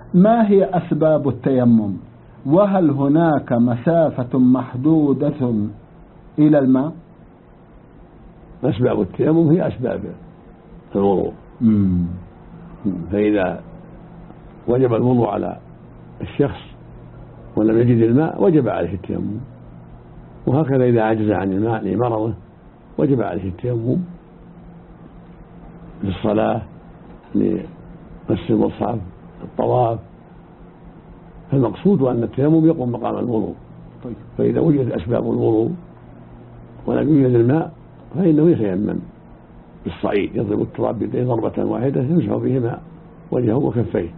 ما هي أسباب التيمم؟ وهل هناك مسافة محدودة إلى الماء؟ أسباب التيمم هي أسباب الوضوء. فإذا وجب الوضوء على الشخص ولم يجد الماء وجب عليه التيمم، وهكذا إذا عجز عن الماء لمرضه وجب عليه التيمم للصلاة، لمس المصحف، الطواف. فالمقصود أن التيمم يقوم مقام الوضوء. فإذا وجدت أسباب الوضوء ولم يوجد الماء فإنه يتيمم بالصعيد، يضرب التراب بيديه ضربة واحدة يمسح بهما وجهه وكفيه.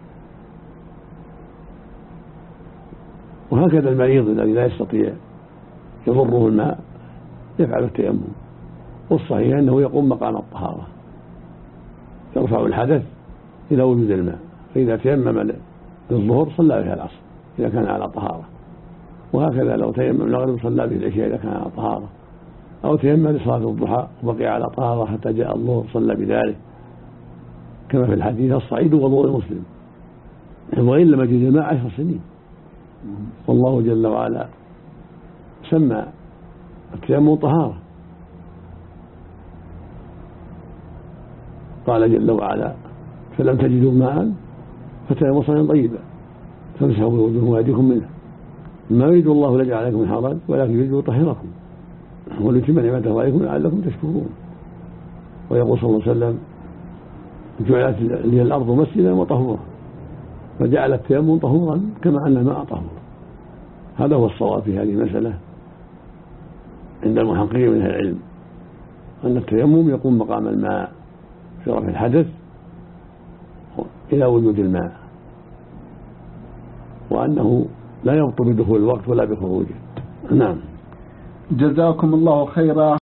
وهكذا المريض الذي لا يستطيع يضره الماء يفعل التيمم، والصحيح أنه يقوم مقام الطهارة، يرفع الحدث إلى وجود الماء. فإذا تيمم للظهر صلى بها العصر إذا كان على طهارة، وهكذا لو تيمم المغرب صلى به العشاء إذا كان على طهارة، أو تيمم لصلاة الضحى وبقي على طهارة حتى جاء الظهر صلى بذلك، كما في الحديث الصعيد وضوء المسلم، وإن لم يجد الماء 10 سنين. والله جل وعلا سمى التيمم طهارة، قال جل وعلا: فلم تجدوا ماء فتيمموا صعيدا طيبا فامسحوا بوجوهكم وأيديكم منه، ما يريد الله ليجعل عليكم من حرج ولكن يريد يطهركم وليتم نعمته عليكم لعلكم تشكرون. ويقول صلى الله عليه وسلم: جعلت لي الأرض مسجدا وطهورا، فجعل التيمم طهورا كما أن الماء طهور. هذا هو الصواب في هذه المسألة عند المحققين من العلم، أن التيمم يقوم مقام الماء في رفع الحدث إلى وجود الماء، وأنه لا يبطل بدخول الوقت ولا بخروجه. نعم. جزاكم الله خيرا.